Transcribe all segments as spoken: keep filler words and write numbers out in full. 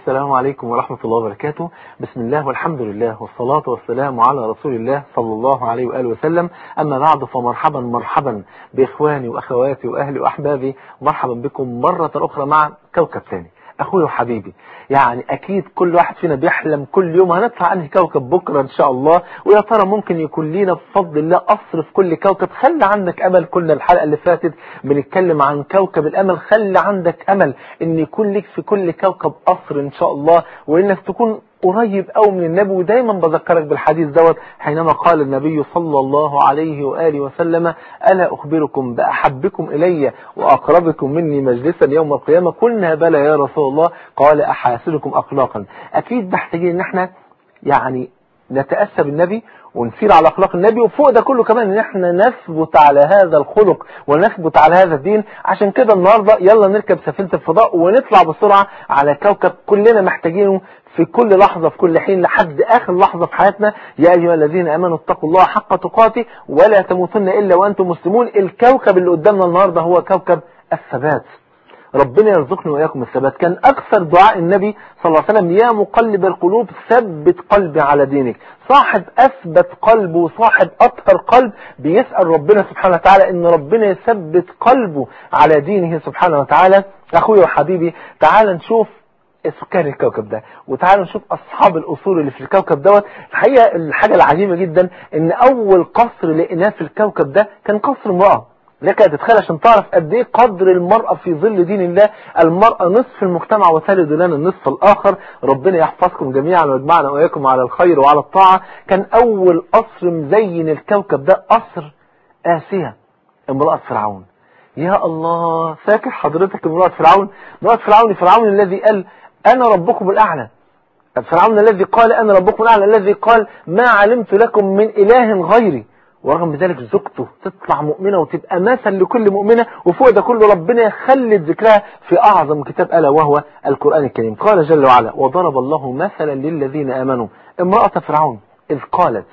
السلام عليكم ورحمة الله وبركاته. بسم الله والحمد لله والصلاة والسلام على رسول الله صلى الله عليه وآله وسلم. أما بعد فمرحبا مرحبا بإخواني وأخواتي وأهلي وأحبابي، مرحبا بكم مرة أخرى مع كوكب ثاني. أخوي وحبيبي، يعني أكيد كل واحد فينا بيحلم كل يوم هنطلع أنهي كوكب بكرة إن شاء الله، ويا ترى ممكن يكون لينا بفضل الله قصر في كل كوكب. خلي عندك أمل. كنا الحلقة اللي فاتت بنتكلم عن كوكب الأمل. خلي عندك أمل إن يكون لك في كل كوكب قصر إن شاء الله، وإنك تكون قريب أو من النبي. ودايما بذكرك بالحديث دوت حينما قال النبي صلى الله عليه وآله وسلم: ألا أخبركم بأحبكم إلي وأقربكم مني مجلسا يوم القيامة؟ قلنا بلى يا رسول الله. قال: أحاسنكم أخلاقا. أكيد محتاجين إن احنا يعني نتأسى بالنبي ونسير على أخلاق النبي، وفوق ده كله كمان إن احنا نثبت على هذا الخلق ونثبت على هذا الدين. عشان كده النهاردة يلا نركب سفينة الفضاء ونطلع بسرعة على كوكب كلنا محتاجينه في كل لحظة في كل حين لحد آخر لحظة في حياتنا. يا أيها الذين آمنوا اتقوا الله حق تقاته ولا تموتن إلا وأنتم مسلمون. الكوكب اللي قدامنا النهاردة هو كوكب الثبات. ربنا يرزقني وإياكم الثبات. كان أكثر دعاء النبي صلى الله عليه وسلم: يا مقلب القلوب ثبت قلبي على دينك. صاحب أثبت قلبه وصاحب أطهر قلب بيسأل ربنا سبحانه وتعالى إن ربنا يثبت قلبه على دينه سبحانه وتعالى. أخوي وحبيبي، تعال نشوف سكان الكوكب ده، وتعال نشوف أصحاب الأصول اللي في الكوكب دوت. الحقيقة الحاجة العجيبة جدا إن أول قصر لقيناه في الكوكب ده كان قصر امرأة. لك تتخيل عشان تعرف قد ايه قدر المرأة في ظل دين الله. المرأة نصف المجتمع وتلد لنا النصف الآخر. ربنا يحفظكم جميعا ويجمعنا وإياكم على الخير وعلى الطاعة. كان أول قصر مزين الكوكب ده قصر آسيا، امرأة فرعون. يا الله، فاكر حضرتك امرأة فرعون؟ امرأة فرعون فرعون الذي قال: أنا ربكم الأعلى. فرعون الذي قال: أنا ربكم الأعلى، الذي قال: ما علمت لكم من إله غيري. ورغم ذلك زوجته تطلع مؤمنة وتبقى مثل لكل مؤمنة، وفوق ده كله ربنا يخلد ذكرها في أعظم كتاب ألا وهو القرآن الكريم. قال جل وعلا: وضرب الله مثلا للذين آمنوا امرأة فرعون إذ قالت: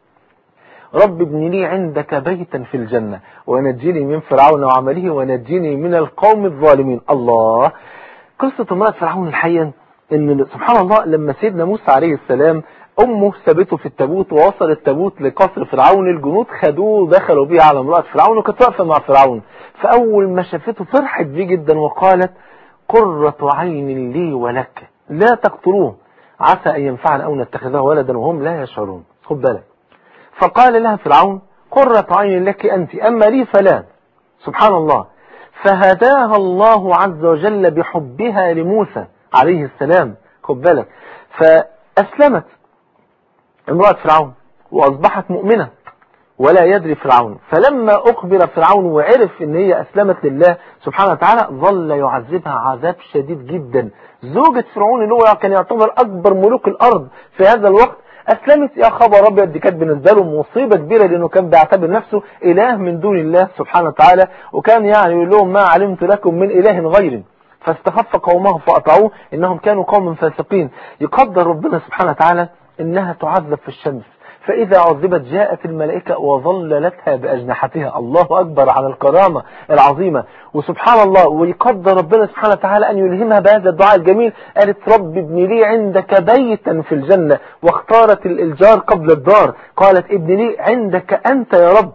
رب ابن لي عندك بيتا في الجنة ونجيني من فرعون وعمله ونجيني من القوم الظالمين. الله، قصة امرأة فرعون الحقيقة ان سبحان الله لما سيدنا موسى عليه السلام امه سابته في التابوت ووصل التابوت لقصر فرعون، الجنود خدوه دخلوا بيه على امرأة فرعون وكانت واقفة مع فرعون. فاول ما شافته فرحت بيه جدا وقالت: قرة عين لي ولك لا تقتلوه عسى ان ينفعنا او نتخذه ولدا وهم لا يشعرون. خد بالك. فقال لها فرعون: قرة عين لك انت اما لي فلا. سبحان الله. فهداها الله عز وجل بحبها لموسى عليه السلام. خد بالك. فأسلمت امرأة فرعون وأصبحت مؤمنة ولا يدري فرعون. فلما أخبر فرعون وعرف ان هي أسلمت لله سبحانه وتعالى ظل يعذبها عذاب شديد جدا. زوجة فرعون اللي هو كان يعتبر أكبر ملوك الأرض في هذا الوقت أسلمت. يا خبر أبيض، دي كانت بالنسبة له مصيبة كبيرة، لأنه كان بيعتبر نفسه إله من دون الله سبحانه وتعالى، وكان يعني يقول لهم: ما علمت لكم من إله غيري. فاستخف قومه فأطاعوه إنهم كانوا قوم فاسقين. يقدر ربنا سبحانه وتعالى إنها تعذب في الشمس، فإذا عذبت جاءت الملائكة وظللتها بأجنحتها. الله أكبر على الكرامة العظيمة. وسبحان الله، ويقدر ربنا سبحانه وتعالى أن يلهمها بهذا الدعاء الجميل. قالت: رب ابن لي عندك بيتا في الجنة، واختارت الجار قبل الدار. قالت: ابن لي عندك أنت يا رب.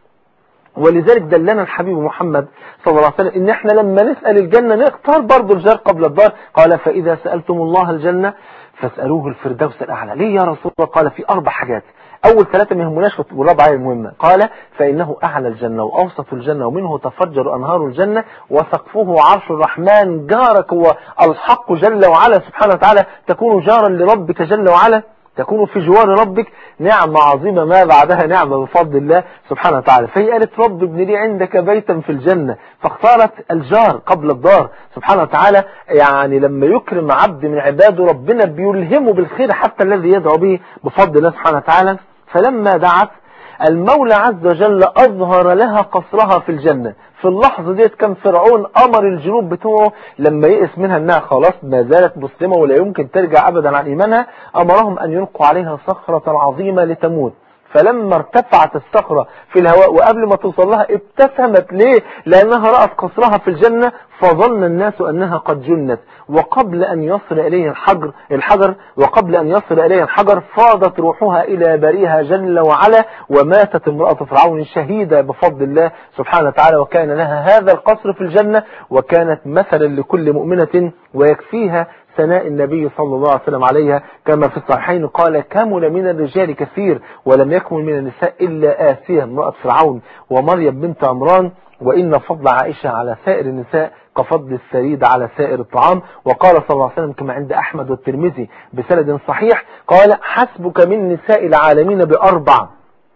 ولذلك دلنا الحبيب محمد صلى الله عليه وسلم ان احنا لما نسأل الجنة نختار برضو الجار قبل الدار. قال: فإذا سألتم الله الجنة فاسألوه الفردوس الأعلى. ليه يا رسول الله؟ قال: في أربع حاجات. أول ثلاثة ما يهمناش والرابعة المهمة. قال: فإنه أعلى الجنة وأوسط الجنة ومنه تفجر أنهار الجنة وسقفه عرش الرحمن. جارك هو الحق جل وعلا سبحانه وتعالى. تكون جارا لربك جل وعلا، تكون في جوار ربك. نعمة عظيمة ما بعدها نعمة بفضل الله سبحانه وتعالى. فهي قالت: رب ابن لي عندك بيتا في الجنة، فاختارت الجار قبل الدار سبحانه وتعالى. يعني لما يكرم عبد من عباده ربنا بيلهمه بالخير حتى الذي يدعو به بفضل الله سبحانه وتعالى. فلما دعت المولى عز وجل أظهر لها قصرها في الجنة. في اللحظة ديت كان فرعون أمر الجنود بتوعه لما يئس منها أنها خلاص ما زالت مسلمة ولا يمكن ترجع أبدا عن إيمانها، أمرهم أن يلقوا عليها صخرة عظيمة لتموت. فلما ارتفعت الصخرة في الهواء وقبل ما توصل لها ابتسمت. ليه؟ لأنها رأت قصرها في الجنة فظن الناس أنها قد جنت، وقبل أن يصل إليه الحجر الحجر وقبل أن يصل إليه الحجر فاضت روحها إلى بريها جل وعلا، وماتت امرأة فرعون شهيدة بفضل الله سبحانه وتعالى، وكان لها هذا القصر في الجنة، وكانت مثلا لكل مؤمنة، ويكفيها ثناء النبي صلى الله عليه وسلم عليها كما في الصحيحين قال: كمل من الرجال كثير ولم يكمل من النساء إلا آسية امرأة فرعون ومريم بنت عمران، وإن فضل عائشة على سائر النساء كفضل الثريد على سائر الطعام. وقال صلى الله عليه وسلم كما عند أحمد والترمذي بسند صحيح قال: حسبك من نساء العالمين بأربع،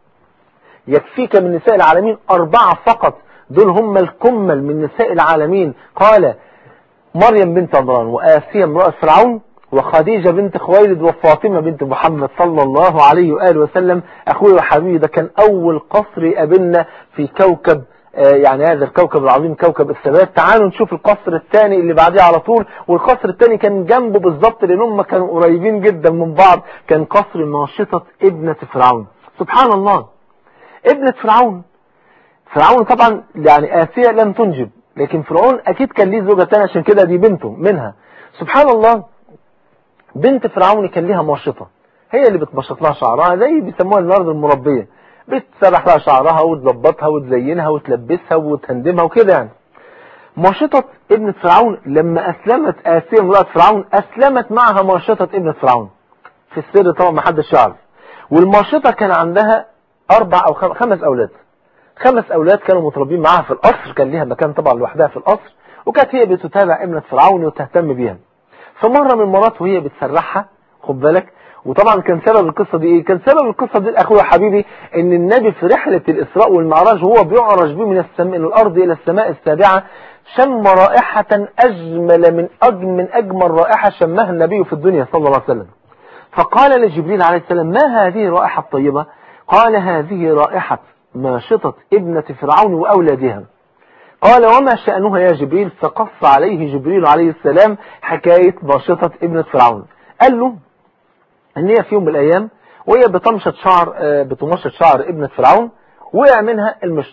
يكفيك من نساء العالمين أربعة فقط، دول هم الكمل من نساء العالمين. قال: مريم بنت عمران، وآسية امرأة فرعون، وخديجة بنت خويلد، وفاطمة بنت محمد صلى الله عليه وآله وسلم. أخوي وحبيبي، ده كان أول قصر يقابلنا في كوكب يعني هذا الكوكب العظيم كوكب الثبات. تعالوا نشوف القصر الثاني اللي بعديه على طول، والقصر الثاني كان جنبه بالظبط لان هم كانوا قريبين جدا من بعض. كان قصر ناشطة ابنة فرعون. سبحان الله، ابنة فرعون فرعون طبعا يعني آسيا لم تنجب، لكن فرعون اكيد كان ليه زوجة ثانيه، عشان كده دي بنته منها. سبحان الله، بنت فرعون كان ليها ماشطة، هي اللي بتمشط لها شعرها، زي بيسموها النهارده المربية، بتسرح لها شعرها وتظبطها وتزينها وتلبسها وتهندمها وكده يعني. ماشطة ابنة فرعون لما أسلمت آسيا امرأة فرعون أسلمت معها ماشطة ابنة فرعون في السر، طبعا ما حدش يعرف. والماشطة كان عندها أربع أو خمس أولاد، خمس أولاد كانوا متربين معها في القصر، كان ليها مكان طبعا لوحدها في القصر، وكانت هي بتتابع ابنة فرعون وتهتم بيها. فمرة من المرات وهي بتسرحها، خد بالك، وطبعا كان سبب القصة دي ايه؟ كان سبب القصة دي اخويا حبيبي ان النبي في رحلة الاسراء والمعراج وهو بيعرج به من السماء من الارض الى السماء السابعة شم رائحة اجمل من اجمل من اجمل رائحة شمها النبي في الدنيا صلى الله عليه وسلم. فقال لجبريل عليه السلام: ما هذه الرائحة الطيبة؟ قال: هذه رائحة ماشطة ابنة فرعون واولادها. قال: وما شأنها يا جبريل؟ فقص عليه جبريل عليه السلام حكاية ماشطة ابنة فرعون. قال له ان هي في يوم من الايام وهي بتمشط شعر بتمشط شعر ابنة فرعون وقع منها المشط،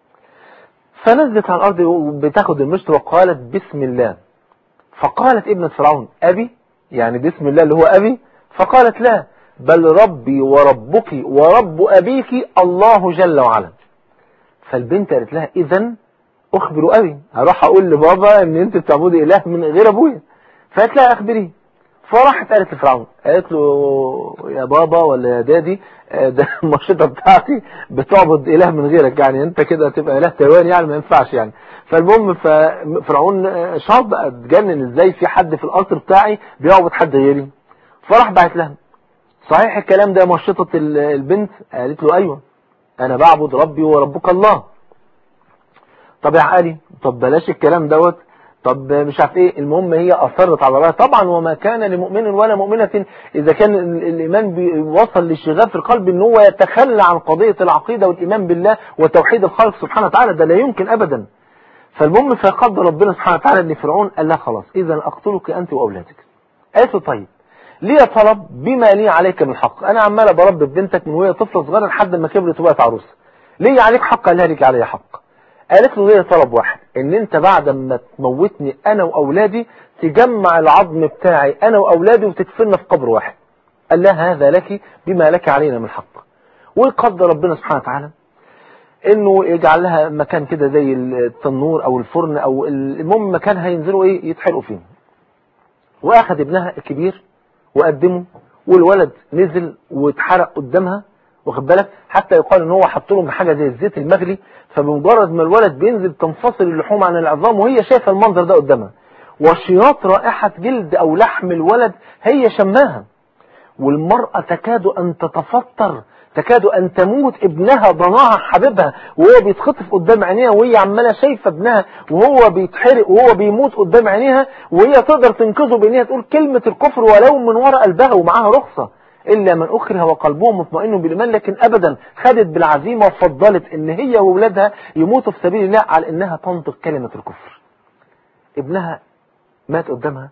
فنزلت على الارض وبتاخد المشط وقالت: بسم الله. فقالت ابنة فرعون: ابي؟ يعني بسم الله اللي هو ابي؟ فقالت: لا، بل ربي وربك ورب ابيك الله جل وعلا. فالبنت قالت لها: اذا اخبر ابي، هروح اقول لبابا ان انت بتعبدي اله من غير ابويا. فقالت لها: اخبريه. فراحت قالت لفرعون، قالت له: يا بابا ولا يا دادي، ده الماشطة بتاعتي بتعبد اله من غيرك، يعني انت كده هتبقى اله تيوان، يعني ما ينفعش يعني. فالمهم فرعون شاط بقى، اتجنن، ازاي في حد في القصر بتاعي بيعبد حد غيري؟ فراح بعت لها: صحيح الكلام ده ماشطة البنت؟ قالت له: ايوه، انا بعبد ربي وربك الله. طب يا علي، طب بلاش الكلام دوت، طب مش عارف ايه. المهم هي اصرت على رأيها طبعا، وما كان لمؤمن ولا مؤمنة اذا كان الايمان وصل للشغاف في القلب ان هو يتخلى عن قضية العقيدة والايمان بالله وتوحيد الخالق سبحانه وتعالى، ده لا يمكن ابدا. فالمهم فقدر ربنا سبحانه وتعالى ان فرعون قال لها: خلاص اذا اقتلك انت واولادك. قالت له: طيب ليه طلب بما لي عليك من حق، انا عماله بربي بنتك من وهي طفله صغيره لحد ما كبرت وبقت عروسه، ليه عليك حق؟ قال لها: ليك علي حق. قالت له: ليه طلب واحد، ان انت بعد ما تموتني انا واولادي تجمع العظم بتاعي انا واولادي وتدفننا في قبر واحد. قال لها: هذا لك بما لك علينا من حق. وقدر ربنا سبحانه وتعالى انه يجعل لها مكان كده زي التنور او الفرن او المهم مكان هينزلوا ايه يتحرقوا فيه. واخذ ابنها الكبير وقدمه، والولد نزل واتحرق قدامها، واخد بالك، حتى يقال ان هو حط لهم حاجه زي الزيت المغلي، فبمجرد ما الولد بينزل تنفصل اللحوم عن العظام وهي شايفه المنظر ده قدامها، وشياط رائحه جلد او لحم الولد هي شماها، والمراه تكاد ان تتفطر، تكاد ان تموت، ابنها ضناها حبيبها وهو بيتخطف قدام عينيها، وهي عماله شايفه ابنها وهو بيتحرق وهو بيموت قدام عينيها، وهي تقدر تنقذه بان هي تقول كلمه الكفر ولو من وراء قلبها ومعاها رخصه، إلا من أكره وقلبه مطمئن بالإيمان. لكن أبدا خدت بالعزيمة وفضلت إن هي وولادها يموتوا في سبيل الله على إنها تنطق كلمة الكفر. ابنها مات قدامها،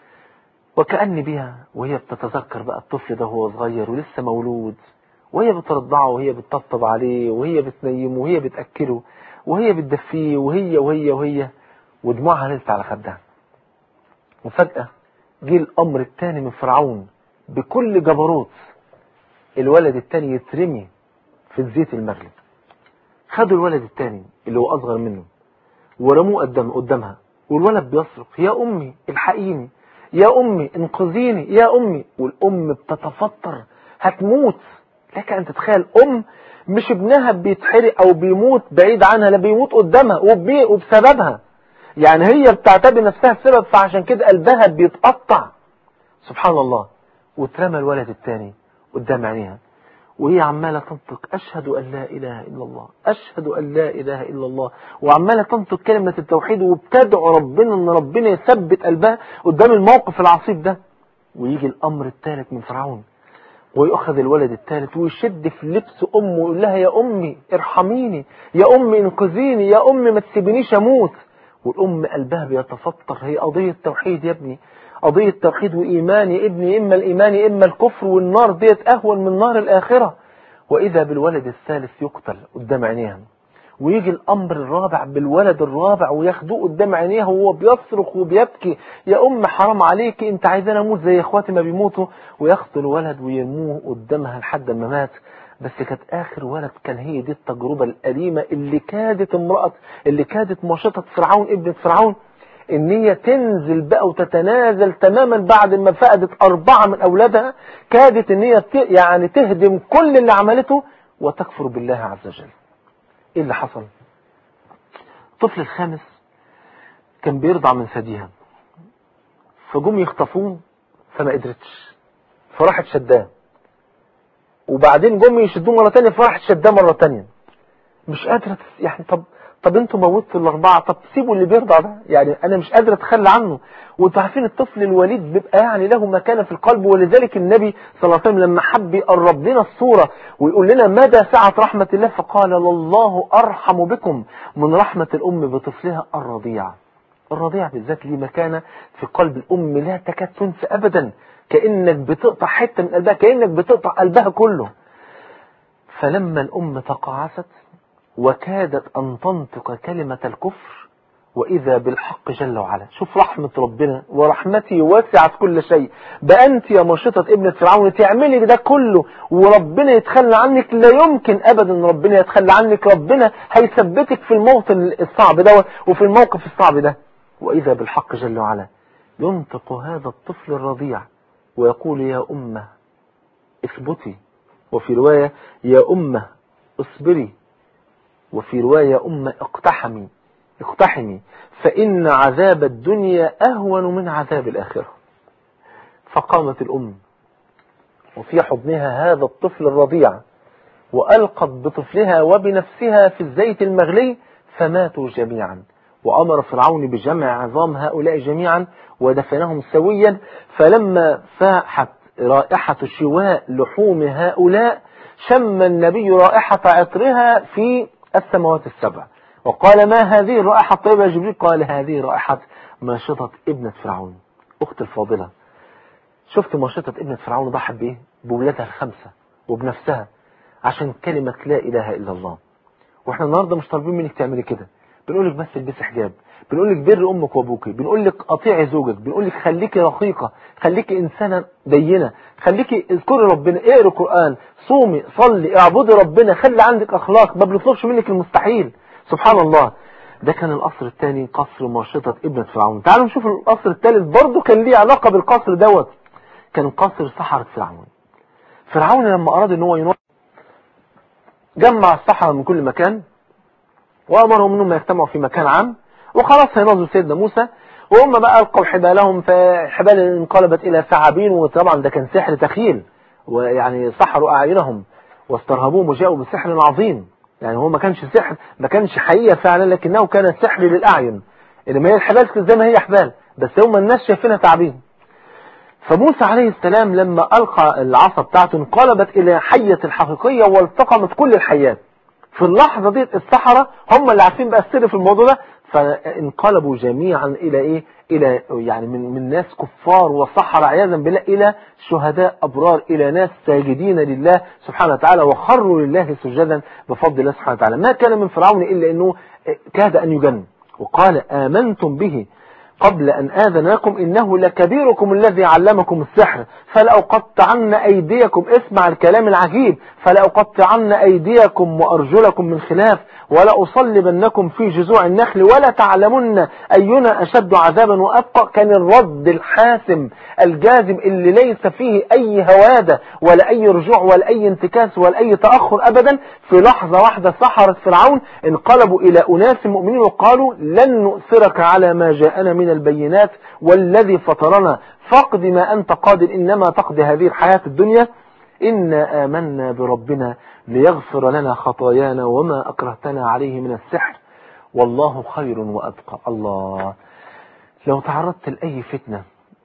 وكأن بها وهي بتتذكر بقى الطفل ده وهو صغير ولسه مولود، وهي بترضعه وهي بتطبطب عليه وهي بتنيمه وهي بتأكله وهي بتدفيه وهي وهي وهي ودموعها نزلت على خدها. وفجأة جه الأمر الثاني من فرعون بكل جبروت، الولد الثاني يترمي في الزيت المغلي. خدوا الولد الثاني اللي هو أصغر منه ورموه قدام قدامها، والولد بيصرخ يا أمي الحقيني، يا أمي انقذيني، يا أمي. والأم بتتفطر هتموت. لك أن تتخيل أم مش ابنها بيتحرق أو بيموت بعيد عنها، لا بيموت قدامها وبسببها، يعني هي بتعتبر نفسها السبب، فعشان كده قلبها بيتقطع. سبحان الله. واترمى الولد الثاني قدام عينيها وهي عمالة تنطق أشهد أن لا إله إلا الله، أشهد أن لا إله إلا الله، وعمالة تنطق كلمة التوحيد وبتدعو ربنا أن ربنا يثبت قلبها قدام الموقف العصيب ده. ويجي الأمر الثالث من فرعون ويأخذ الولد الثالث ويشد في لبس أمه ويقول لها يا أمي ارحميني، يا أمي انقذيني، يا أمي ما تسيبنيش أموت. والأم قلبها بيتفطر، هي قضية توحيد يا ابني، قضية توحيد وإيمان يا ابني، إما الإيمان إما الكفر، والنار ديت أهون من نار الآخرة. وإذا بالولد الثالث يقتل قدام عينيها. ويجي الأمر الرابع بالولد الرابع وياخدوه قدام عينيها وهو بيصرخ وبيبكي يا أم حرام عليك، أنت عايزانا أموت زي إخواتي ما بيموتوا. وياخدوا الولد ويرموه قدامها لحد ما مات. بس كانت آخر ولد كان هي دي التجربة الأليمة اللي كادت امرأة اللي كادت ماشطة فرعون ابنة فرعون ان هي تنزل بقى وتتنازل تماما بعد ما فقدت أربعة من أولادها. كادت ان هي يعني تهدم كل اللي عملته وتكفر بالله عز وجل. ايه اللي حصل؟ الطفل الخامس كان بيرضع من ثديها، فجم يخطفوه فما قدرتش فراحت شداه، وبعدين جم يشدوه مرة تانية فراحت شداه مرة تانية. مش قادرة يعني طب طب انتوا موتوا الاربعه، طب سيبوا اللي بيرضع ده، يعني انا مش قادر اتخلى عنه. وانتوا عارفين الطفل الوليد بيبقى يعني له مكانه في القلب، ولذلك النبي صلى الله عليه وسلم لما حب يقرب لنا الصوره ويقول لنا مدى سعه رحمه الله فقال لله ارحم بكم من رحمه الام بطفلها الرضيع. الرضيع بالذات ليه مكانه في قلب الام لا تكاد تنسى ابدا، كانك بتقطع حته من قلبها، كانك بتقطع قلبها كله. فلما الام تقاعست وكادت أن تنطق كلمة الكفر وإذا بالحق جل وعلا. شوف رحمة ربنا، ورحمتي وسعت كل شيء، بقى أنت يا ماشطة ابنة فرعون تعملي ده كله وربنا يتخلى عنك؟ لا يمكن أبدا ربنا يتخلى عنك، ربنا هيثبتك في الموطن الصعب ده وفي الموقف الصعب ده. وإذا بالحق جل وعلا ينطق هذا الطفل الرضيع ويقول يا أمه اثبتي، وفي رواية يا أمه اصبري، وفي رواية أم اقتحمي اقتحمي فإن عذاب الدنيا أهون من عذاب الآخرة. فقامت الأم وفي حضنها هذا الطفل الرضيع وألقت بطفلها وبنفسها في الزيت المغلي فماتوا جميعا. وأمر فرعون بجمع عظام هؤلاء جميعا ودفنهم سويا. فلما فاحت رائحة شواء لحوم هؤلاء شم النبي رائحة عطرها في السماوات السبع وقال ما هذه الرائحة الطيبة يا جبريل؟ قال هذه رائحة ماشطة ابنة فرعون. أخت الفاضلة، شفت ماشطة ابنة فرعون ضحت بإيه؟ بولادها الخمسة وبنفسها عشان كلمة لا إله إلا الله. وإحنا النهاردة مش طالبين منك تعملي كده، بنقولك بس البسي حجاب، بنقولك بر أمك وأبوك، بنقولك قطيعي زوجك، بنقولك خليكي رقيقة، خليكي إنسانة دينة، خليكي اذكري ربنا، اقري قرآن، صومي، صلي، اعبدي ربنا، خلي عندك أخلاق، ما بنطلبش منك المستحيل. سبحان الله. ده كان القصر الثاني، قصر ماشطة ابنة فرعون. تعالوا نشوف القصر الثالث برضه كان ليه علاقة بالقصر دوت، كان قصر سحرة فرعون. فرعون لما أراد ان هو ينور جمع السحرة من كل مكان وأمرهم انهم يجتمعوا في مكان عام، وخلاص هينظروا سيدنا موسى، وهم بقى ألقوا حبالهم، فحبال انقلبت إلى ثعابين، وطبعا ده كان سحر تخيل، ويعني سحروا أعينهم واسترهبوهم وجاءوا بسحر عظيم. يعني هو ما كانش سحر، ما كانش حقيقة فعلا، لكنه كان سحر للأعين، إنما هي الحبال زي ما هي حبال، بس هم الناس شايفينها تعابين. فموسى عليه السلام لما ألقى العصا بتاعته انقلبت إلى حية الحقيقية والتقمت كل الحيات. في اللحظة دي السحرة هم اللي عارفين بقى السر في الموضوع ده، فانقلبوا جميعا إلى إيه؟ إلى يعني من, من ناس كفار وسحرة عياذا بالله إلى شهداء أبرار، إلى ناس ساجدين لله سبحانه وتعالى وخروا لله سجدا بفضل الله سبحانه وتعالى. ما كان من فرعون إلا أنه كاد أن يجن، وقال آمنتم به قبل أن آذن لكم إنه لكبيركم الذي علمكم السحر فلأقطعن أيديكم، اسمع الكلام العجيب، فلأقطعن أيديكم وأرجلكم من خلاف ولأصلبنكم في جذوع النخل ولا تعلمن أينا أشد عذابا وأبقى. كان الرد الحاسم الجازم اللي ليس فيه أي هوادة ولا أي رجوع ولا أي انتكاس ولا أي تأخر أبدا. في لحظة واحدة سحرة فرعون انقلبوا إلى أناس مؤمنين وقالوا لن نؤثرك على ما جاءنا من البينات والذي فطرنا فاقض ما أنت قادر إنما تقضي هذه الحياة الدنيا إنا آمنا بربنا ليغفر لنا خطايانا وما أكرهتنا عليه من السحر والله خير وأبقى. الله، لو تعرضت لأي فتنة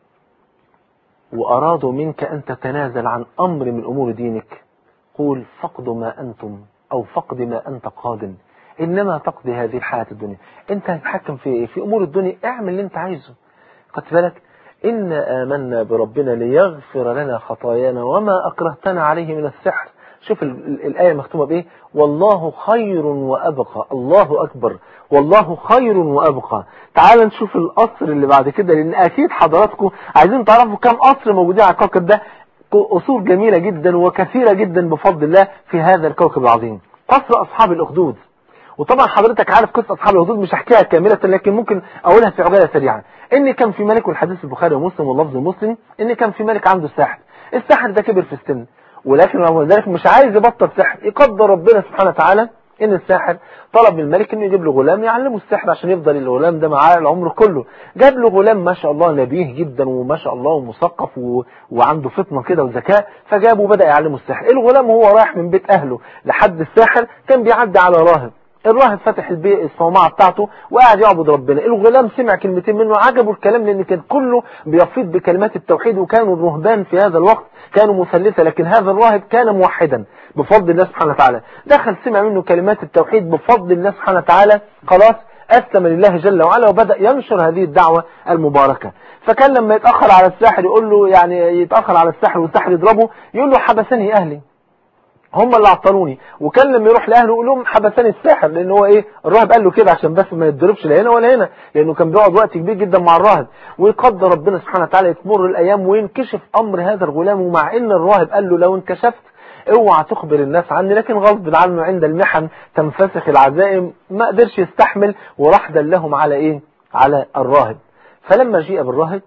وأرادوا منك أن تتنازل عن أمر من أمور دينك قول فقد ما أنتم أو فقد ما أنت قادم إنما تقضي هذه الحياة الدنيا. أنت هتحكم في في أمور الدنيا، اعمل اللي أنت عايزه. قد بالك إنا آمنا بربنا ليغفر لنا خطايانا وما أكرهتنا عليه من السحر. شوف الآية مختومة بإيه؟ والله خير وأبقى. الله أكبر، والله خير وأبقى. تعال نشوف القصر اللي بعد كده، لأن أكيد حضراتكم عايزين تعرفوا كم قصر موجودين على الكوكب ده. قصور جميلة جدا وكثيرة جدا بفضل الله في هذا الكوكب العظيم. قصر أصحاب الأخدود، وطبعا حضرتك عارف قصة أصحاب الأخدود مش هحكيها كاملة لكن ممكن أقولها في عجالة سريعة. إن كان في ملك، والحديث البخاري ومسلم واللفظ مسلم، إن كان في ملك عنده ساحر. الساحر ده كبر في السن ولكن رغم ذلك مش عايز يبطل سحر. يقدر ربنا سبحانه وتعالى إن الساحر طلب من الملك إنه يجيب له غلام يعلمه السحر عشان يفضل الغلام ده معاه العمر كله. جاب له غلام ما شاء الله نبيه جدا وما شاء الله مثقف و... وعنده فطنة كده وذكاء، فجابه وبدأ يعلمه السحر. الغلام وهو رايح من بيت أهله لحد الساحر كان بيعدي على راهب. الراهب فتح البيت الصومعة بتاعته وقاعد يعبد ربنا. الغلام سمع كلمتين منه عجبه الكلام لأن كان كله بيفيض بكلمات التوحيد، وكانوا الرهبان في هذا الوقت كانوا مثلثة، لكن هذا الراهب كان موحدا بفضل الله سبحانه وتعالى. دخل سمع منه كلمات التوحيد بفضل الله سبحانه وتعالى، خلاص أسلم لله جل وعلا وبدأ ينشر هذه الدعوة المباركة. فكان لما يتأخر على الساحر يقول له، يعني يتأخر على الساحر والساحر يضربه، يقول له حبسني أهلي هم اللي عطلوني. وكان لما يروح لاهله يقول لهم حبسني الساحر، لان هو ايه الراهب قال له كده عشان بس ما يتضربش لا هنا ولا هنا، لانه كان بيقعد وقت كبير جدا مع الراهب. ويقدر ربنا سبحانه وتعالى تمر الايام وينكشف امر هذا الغلام، ومع ان الراهب قال له لو انكشفت اوعى تخبر الناس عني، لكن غصب عنه عند المحن تنفسخ العزائم ما قدرش يستحمل وراح دلهم على ايه على الراهب. فلما جيء بالراهب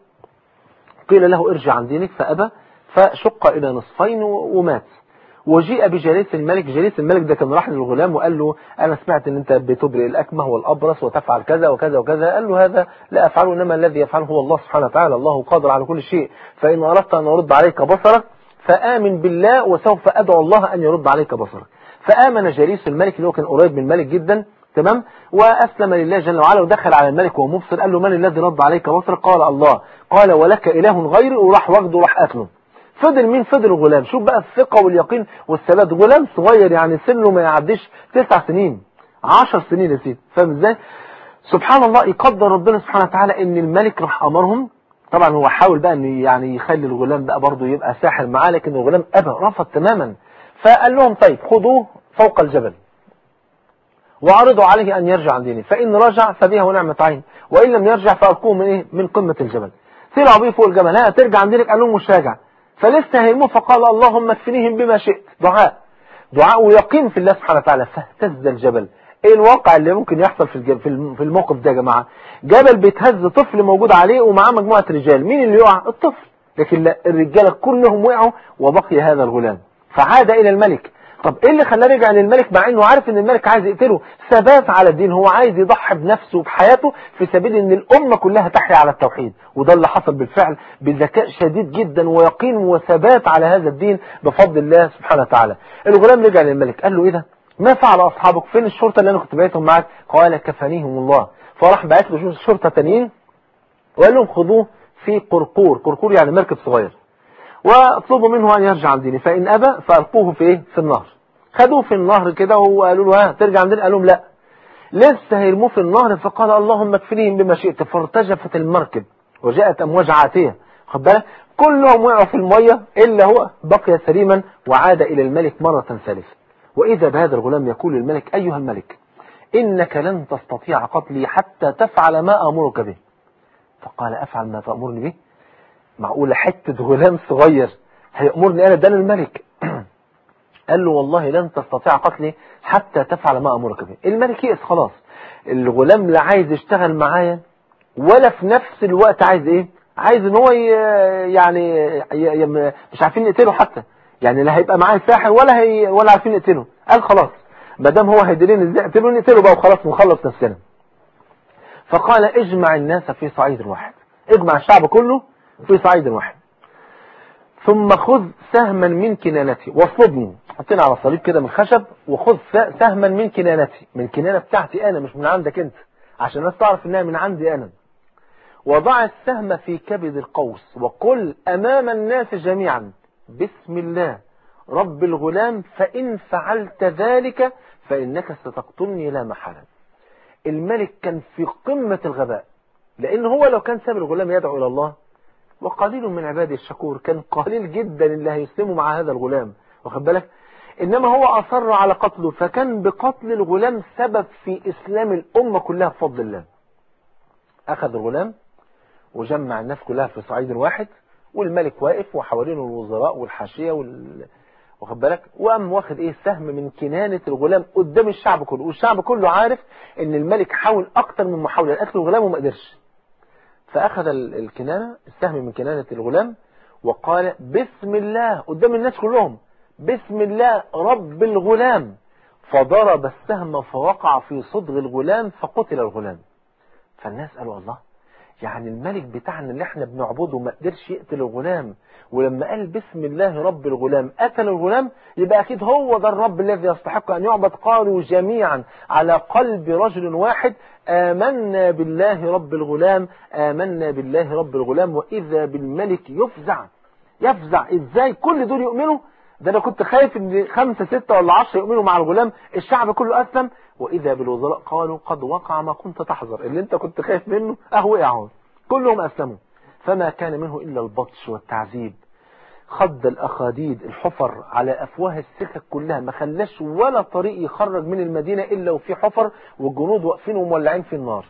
قيل له ارجع عن دينك فابى، فشق الى نصفين ومات. وجيء بجليس الملك. جليس الملك ده كان راح للغلام وقال له أنا سمعت أن أنت بتبرئ الأكمه والأبرص وتفعل كذا وكذا وكذا. قال له هذا لا أفعله، إنما الذي يفعله هو الله سبحانه وتعالى، الله قادر على كل شيء، فإن أردت أن أرد عليك بصرك فآمن بالله وسوف أدعو الله أن يرد عليك بصرك. فآمن جليس الملك اللي هو كان قريب من الملك جدا، تمام، وأسلم لله جل وعلا ودخل على الملك وهو مبصر. قال له من الذي رد عليك بصرك؟ قال الله. قال ولك إله غيري، وراح واخده وراح قتله. فضل مين؟ فضل الغلام. شوف بقى الثقة واليقين والثبات. غلام صغير يعني سنه ما يعديش تسع سنين عشر سنين يا سيدي، فاهم ازاي؟ سبحان الله. يقدر ربنا سبحانه وتعالى ان الملك راح امرهم. طبعا هو حاول بقى ان يعني يخلي الغلام بقى برضه يبقى ساحر معاه، لكن الغلام ابى، رفض تماما. فقال لهم طيب خذوه فوق الجبل وعرضوا عليه ان يرجع عن دينه، فان رجع فبها ونعمة عين، وان لم يرجع فالقوه من ايه من قمة الجبل. طلعوا بيه فوق الجبل. ها ترجع عن دينك؟ قال لهم مش راجع. فلسه هيموت فقال اللهم اكفنيهم بما شئت. دعاء دعاء ويقين في الله سبحانه وتعالى. فاهتز الجبل. ايه الواقع اللي ممكن يحصل في في الموقف ده يا جماعه؟ جبل بيتهز، طفل موجود عليه ومعاه مجموعه رجال، مين اللي يقع؟ الطفل. لكن لا، الرجاله كلهم وقعوا وبقي هذا الغلام. فعاد الى الملك. طب ايه اللي خلاه رجع للملك مع انه عارف ان الملك عايز يقتله؟ ثبات على الدين. هو عايز يضحي بنفسه وبحياته في سبيل ان الامه كلها تحيا على التوحيد، وده اللي حصل بالفعل بذكاء شديد جدا ويقين وثبات على هذا الدين بفضل الله سبحانه وتعالى. الغلام رجع للملك قال له ايه ده؟ ما فعل اصحابك؟ فين الشرطه اللي انا كنت باعتهم معاك؟ قال كفانيهم الله. فراح بعت له شرطه تانيين وقال لهم خذوه في قرقور. قرقور يعني مركب صغير، واطلبوا منه ان يرجع عن دينه، فان ابى فالقوه في ايه في النهر. خدوه في النهر كده وقالوا له ها ترجع عن دينك؟ قال لهم لا، لسه هيرموه في النهر. فقال اللهم اكفنيهم بما شئت. فارتجفت المركب وجاءت امواج عاتيه، خد بالك، كلهم وقعوا في الميه الا هو بقي سليما وعاد الى الملك مره ثالثه. واذا بهذا الغلام يقول للملك ايها الملك إنك لن تستطيع قتلي حتى تفعل ما أمرك به. فقال أفعل ما تأمرني به؟ معقولة حتة غلام صغير هيأمرني أنا؟ ده أنا الملك. قال له والله لن تستطيع قتلي حتى تفعل ما أمرك به. الملك يئس خلاص، الغلام لا عايز يشتغل معايا ولا في نفس الوقت عايز ايه، عايز ان هو يعني مش عارفين نقتله حتى، يعني لا هيبقى معايا ساحر ولا هي ولا عارفين نقتله. قال خلاص ما دام هو هيدلني ازاي اقتله نقتله بقى وخلاص ونخلص نفسنا. فقال اجمع الناس في صعيد واحد، اجمع الشعب كله في صعيد واحد، ثم خذ سهما من كنانتي واصلبني، حطينا على صليب كده من خشب، وخذ سهما من كنانتي، من كنانة بتاعتي انا مش من عندك انت، عشان الناس تعرف انها من عندي انا. وضع السهم في كبد القوس وقل امام الناس جميعا بسم الله رب الغلام، فان فعلت ذلك فانك ستقتلني لا محالة. الملك كان في قمة الغباء، لان هو لو كان ساب الغلام يدعو الى الله، وقليل من عبادي الشكور، كان قليل جدا اللي هيسلموا مع هذا الغلام، واخد بالك؟ انما هو اصر على قتله، فكان بقتل الغلام سبب في اسلام الامة كلها بفضل الله. اخذ الغلام وجمع الناس كلها في صعيد واحد، والملك واقف وحوالينه الوزراء والحاشية وال... واخد بالك؟ وقام واخد ايه سهم من كنانة الغلام قدام الشعب كله، والشعب كله عارف ان الملك حاول اكتر من محاولة لقتل الغلام وما قدرش. فأخذ الكنانة السهم من كنانة الغلام وقال بسم الله قدام الناس كلهم بسم الله رب الغلام، فضرب السهم فوقع في صدغ الغلام فقتل الغلام. فالناس قالوا الله، يعني الملك بتاعنا اللي احنا بنعبده ما قدرش يقتل الغلام، ولما قال بسم الله رب الغلام قتل الغلام، يبقى اكيد هو ده الرب الذي يستحق ان يعبد. قالوا جميعا على قلب رجل واحد آمنا بالله رب الغلام آمنا بالله رب الغلام. وإذا بالملك يفزع يفزع ازاي كل دول يؤمنوا؟ ده انا كنت خايف ان خمسة ستة ولا عشرة يؤمنوا مع الغلام، الشعب كله اسلم. واذا بالوزراء قالوا قد وقع ما كنت تحذر، اللي انت كنت خايف منه اهو وقع، كلهم اسلموا. فما كان منه الا البطش والتعذيب، خد الاخاديد الحفر على افواه السكك كلها، ما خلاش ولا طريق يخرج من المدينة الا وفي حفر والجنود واقفين ومولعين في النار.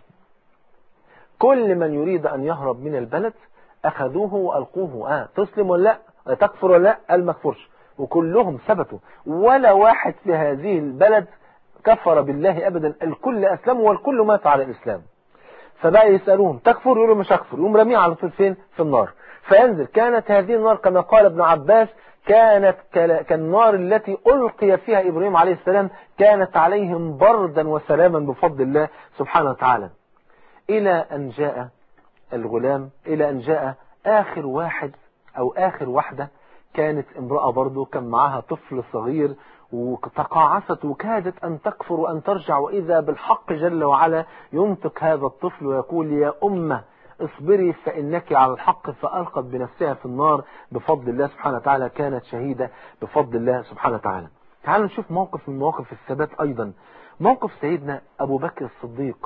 كل من يريد ان يهرب من البلد اخذوه والقوه، اه تسلم ولا لا، تكفر ولا لا، قال ما كفرش، وكلهم ثبتوا، ولا واحد في هذه البلد كفر بالله ابدا، الكل اسلموا والكل مات على الاسلام. فبقى يسألوهم تكفر، يقولوا مش هكفر، يقوم رميه على طول فين؟ في النار. فينزل. كانت هذه النار كما قال ابن عباس كانت كالنار التي ألقي فيها إبراهيم عليه السلام، كانت عليهم بردا وسلاما بفضل الله سبحانه وتعالى. إلى أن جاء الغلام، إلى أن جاء آخر واحد أو آخر واحدة، كانت امرأة برضو كان معها طفل صغير، وتقاعست وكادت أن تكفر وأن ترجع، وإذا بالحق جل وعلا ينطق هذا الطفل ويقول يا أمة اصبري فإنك على الحق، فألقت بنفسها في النار بفضل الله سبحانه وتعالى، كانت شهيدة بفضل الله سبحانه وتعالى. تعالوا نشوف موقف من مواقف الثبات أيضا، موقف سيدنا أبو بكر الصديق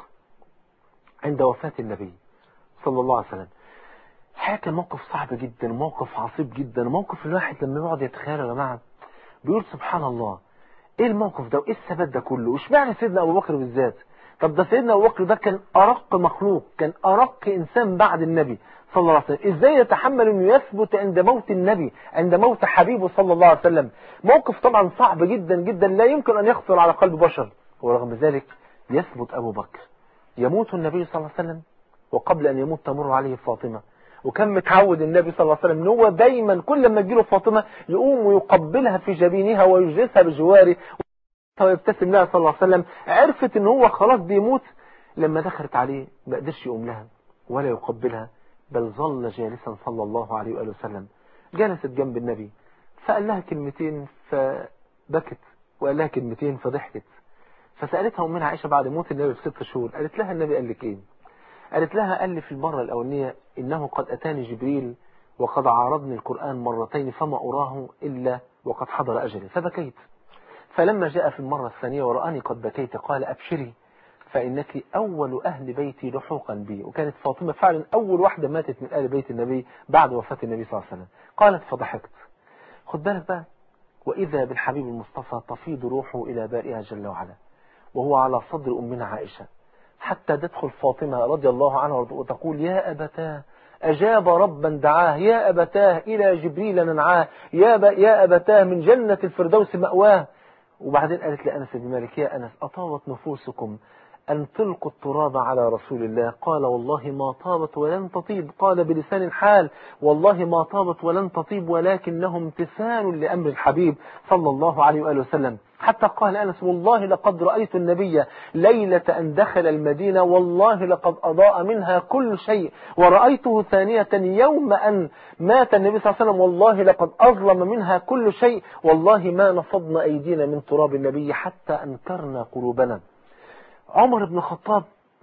عند وفاة النبي صلى الله عليه وسلم. حكى موقف صعب جدا، موقف عصيب جدا، موقف الواحد لما يقعد يتخيل يا جماعه بيقول سبحان الله، ايه الموقف ده وايه الثبات ده كله؟ وش معنى سيدنا ابو بكر بالذات؟ طب ده سيدنا ابو بكر ده كان ارق مخلوق، كان ارق انسان بعد النبي صلى الله عليه وسلم، ازاي يتحمل انه يثبت عند موت النبي، عند موت حبيبه صلى الله عليه وسلم؟ موقف طبعا صعب جدا جدا لا يمكن ان يخطر على قلب بشر، ورغم ذلك يثبت ابو بكر. يموت النبي صلى الله عليه وسلم، وقبل ان يموت تمر عليه فاطمه، وكان متعود النبي صلى الله عليه وسلم ان هو دايما كل ما تجيله فاطمه يقوم ويقبلها في جبينها ويجلسها بجواره ويبتسم لها صلى الله عليه وسلم. عرفت ان هو خلاص بيموت، لما دخلت عليه ما قدرش يقوم لها ولا يقبلها، بل ظل جالسا صلى الله عليه واله وسلم. جلست جنب النبي فقال لها كلمتين فبكت، وقال لها كلمتين فضحكت. فسالتها امنا عائشه بعد موت النبي بست شهور، قالت لها النبي قال لك ايه؟ قالت لها قال لي في المرة الأولانية إنه قد أتاني جبريل وقد عارضني القرآن مرتين فما أراه إلا وقد حضر أجلي، فبكيت. فلما جاء في المرة الثانية ورآني قد بكيت قال أبشري فإنك أول أهل بيتي لحوقا بي. وكانت فاطمة فعلا أول واحدة ماتت من أهل بيت النبي بعد وفاة النبي صلى الله عليه وسلم. قالت فضحكت. خد بالك بقى، وإذا بالحبيب المصطفى تفيض روحه إلى بارئها جل وعلا، وهو على صدر أمنا عائشة، حتى تدخل فاطمة رضي الله عنها وتقول يا أبتاه أجاب ربا دعاه، يا أبتاه إلى جبريل ننعاه، يا, ب... يا أبتاه من جنة الفردوس مأواه. وبعدين قالت لأنس بن مالك يا أنس أطابت نفوسكم أن تلقوا التراب على رسول الله؟ قال والله ما طابت ولن تطيب. قال بلسان الحال والله ما طابت ولن تطيب، ولكنه امتثال لأمر الحبيب صلى الله عليه وآله وسلم. حتى قال أنس والله لقد رأيت النبي ليلة أن دخل المدينة والله لقد أضاء منها كل شيء، ورأيته ثانية يوم أن مات النبي صلى الله عليه وسلم والله لقد أظلم منها كل شيء، والله ما نفضنا أيدينا من تراب النبي حتى أنكرنا قلوبنا. عمر بن الخطاب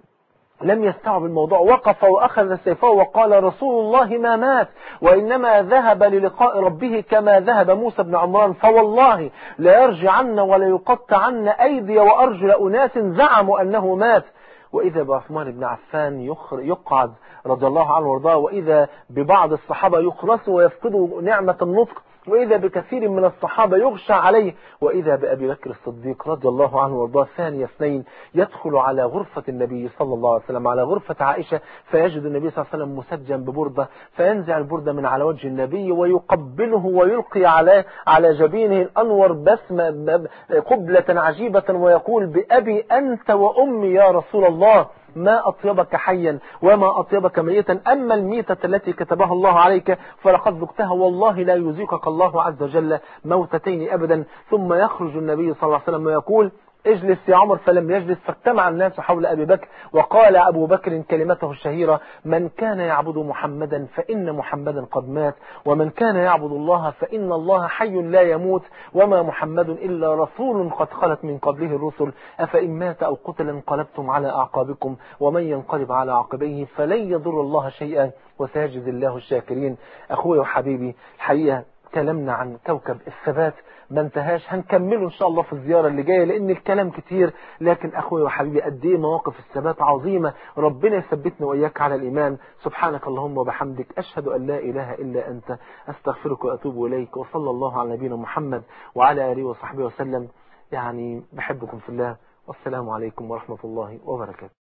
لم يستوعب الموضوع، وقف وأخذ سيفه وقال رسول الله ما مات وإنما ذهب للقاء ربه كما ذهب موسى بن عمران، فوالله لا يرجعن ولا يقطعن أيدي وأرجل أناس زعموا أنه مات. وإذا بعثمان بن عفان يقعد رضي الله عنه وارضاه، وإذا ببعض الصحابة يخرسوا ويفقدوا نعمة النطق، وإذا بكثير من الصحابة يغشى عليه، وإذا بأبي بكر الصديق رضي الله عنه وارضاه ثاني اثنين يدخل على غرفة النبي صلى الله عليه وسلم، على غرفة عائشة، فيجد النبي صلى الله عليه وسلم مسجا ببردة، فينزع البردة من على وجه النبي ويقبله ويلقي على على جبينه الأنور بسمة قبلة عجيبة ويقول بأبي أنت وأمي يا رسول الله ما أطيبك حيا وما أطيبك ميتا، أما الميتة التي كتبها الله عليك فلقد ذقتها والله لا يذيقك الله عز وجل موتتين أبدا. ثم يخرج النبي صلى الله عليه وسلم ويقول اجلس يا عمر، فلم يجلس، فاجتمع الناس حول أبي بكر، وقال أبو بكر كلمته الشهيرة من كان يعبد محمدا فإن محمدا قد مات، ومن كان يعبد الله فإن الله حي لا يموت، وما محمد إلا رسول قد خلت من قبله الرسل، أفإن مات أو قتل انقلبتم على أعقابكم، ومن ينقلب على عقبيه فلن يضر الله شيئا وسيجزي الله الشاكرين. أخوي وحبيبي، الحقيقة كلامنا عن كوكب الثبات ما انتهاش، هنكمله ان شاء الله في الزيارة اللي جاية لان الكلام كتير، لكن اخوي وحبيبي قد ايه مواقف الثبات عظيمة. ربنا يثبتنا واياك على الايمان. سبحانك اللهم وبحمدك اشهد ان لا اله الا انت استغفرك واتوب اليك، وصلى الله على نبينا محمد وعلى اله وصحبه وسلم. يعني بحبكم في الله، والسلام عليكم ورحمة الله وبركاته.